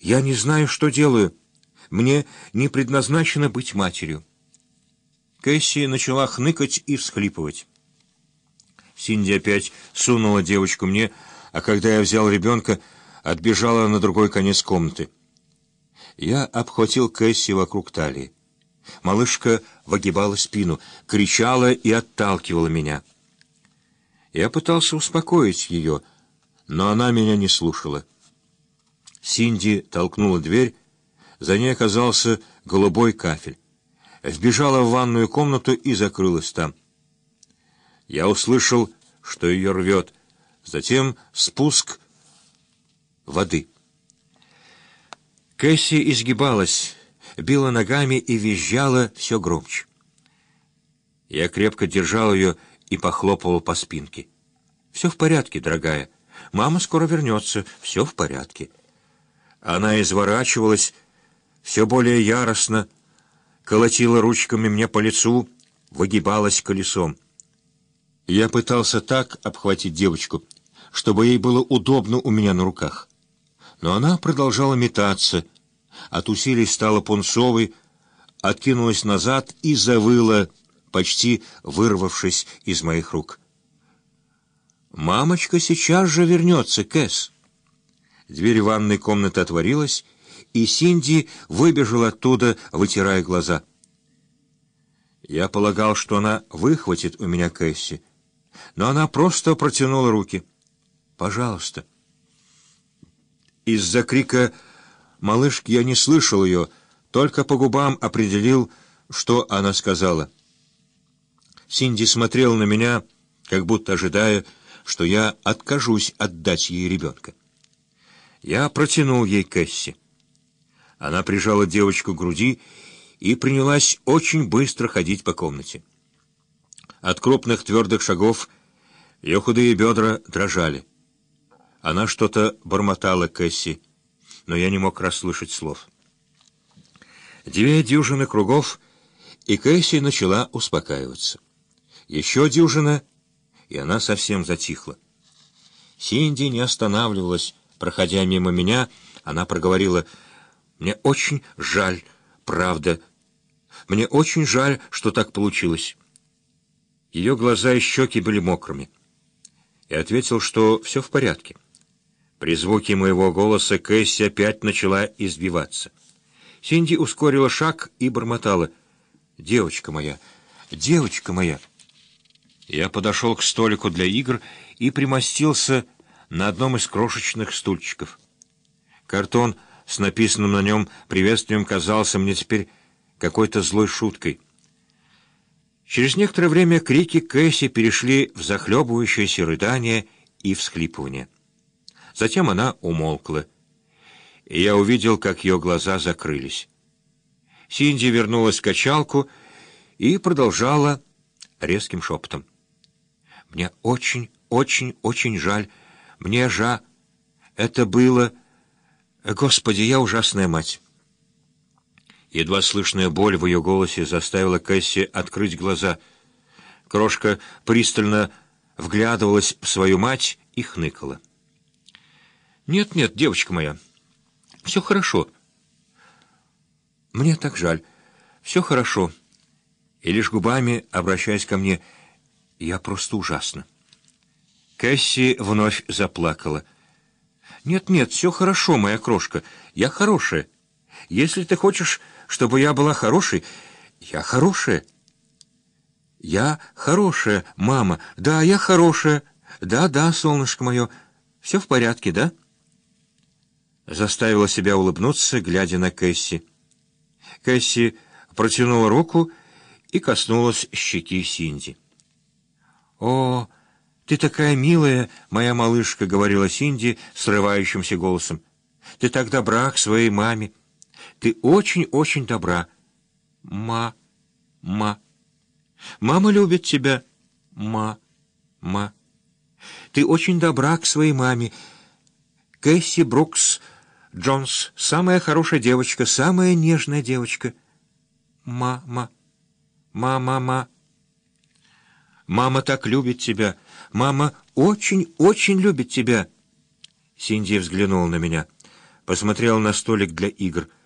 Я не знаю, что делаю. Мне не предназначено быть матерью». Кэсси начала хныкать и всхлипывать. Синди опять сунула девочку мне, а когда я взял ребенка, отбежала на другой конец комнаты. Я обхватил Кэсси вокруг талии. Малышка выгибала спину, кричала и отталкивала меня. Я пытался успокоить ее, но она меня не слушала. Синди толкнула дверь, за ней оказался голубой кафель. Вбежала в ванную комнату и закрылась там. Я услышал, что ее рвет, затем спуск воды. Кэсси изгибалась, била ногами и визжала все громче. Я крепко держал ее и похлопывал по спинке. «Все в порядке, дорогая. Мама скоро вернется. Все в порядке». Она изворачивалась все более яростно, колотила ручками мне по лицу, выгибалась колесом. Я пытался так обхватить девочку, чтобы ей было удобно у меня на руках. Но она продолжала метаться, от усилий стала пунцовой, откинулась назад и завыла, почти вырвавшись из моих рук. «Мамочка сейчас же вернется, Кэс!» Дверь ванной комнаты отворилась, и Синди выбежала оттуда, вытирая глаза. Я полагал, что она выхватит у меня Кэсси, но она просто протянула руки. «Пожалуйста». Из-за крика малышки я не слышал ее, только по губам определил, что она сказала. Синди смотрела на меня, как будто ожидая, что я откажусь отдать ей ребенка. Я протянул ей Кэсси. Она прижала девочку к груди и принялась очень быстро ходить по комнате. От крупных твердых шагов ее худые бедра дрожали. Она что-то бормотала Кэсси, но я не мог расслышать слов. 2 дюжины кругов, и Кэсси начала успокаиваться. Еще дюжина, и она совсем затихла. Синди не останавливалась. Проходя мимо меня, она проговорила: «Мне очень жаль, правда. Мне очень жаль, что так получилось». Ее глаза и щеки были мокрыми. Я ответил, что все в порядке. При звуке моего голоса Кэсси опять начала избиваться. Синди ускорила шаг и бормотала: «Девочка моя, девочка моя». Я подошел к столику для игр и примостился на одном из крошечных стульчиков. Картон с написанным на нем приветствием казался мне теперь какой-то злой шуткой. Через некоторое время крики Кэсси перешли в захлебывающееся рыдание и всхлипывание. Затем она умолкла, и я увидел, как ее глаза закрылись. Синди вернулась в качалку и продолжала резким шепотом: «Мне очень, очень, очень жаль. Мне это было... Господи, я ужасная мать». Едва слышная боль в ее голосе заставила Кэсси открыть глаза. Крошка пристально вглядывалась в свою мать и хныкала. «Нет, нет, девочка моя, все хорошо. Мне так жаль. Все хорошо». И лишь губами, обращаясь ко мне: «Я просто ужасна». Кэсси вновь заплакала. «Нет, нет, все хорошо, моя крошка. Я хорошая. Если ты хочешь, чтобы я была хорошей, я хорошая. Я хорошая, мама. Да, я хорошая. Да, да, солнышко мое. Все в порядке, да?» Заставила себя улыбнуться, глядя на Кэсси. Кэсси протянула руку и коснулась щеки Синди. «О, ты такая милая, моя малышка», — говорила Синди срывающимся голосом. «Ты так добра к своей маме. Ты очень-очень добра. Мама любит тебя. Ма. Ты очень добра к своей маме. Кэсси Брукс Джонс, самая хорошая девочка, самая нежная девочка. Мама. Мама так любит тебя. Мама очень-очень любит тебя». Синди взглянула на меня. посмотрел на столик для игр.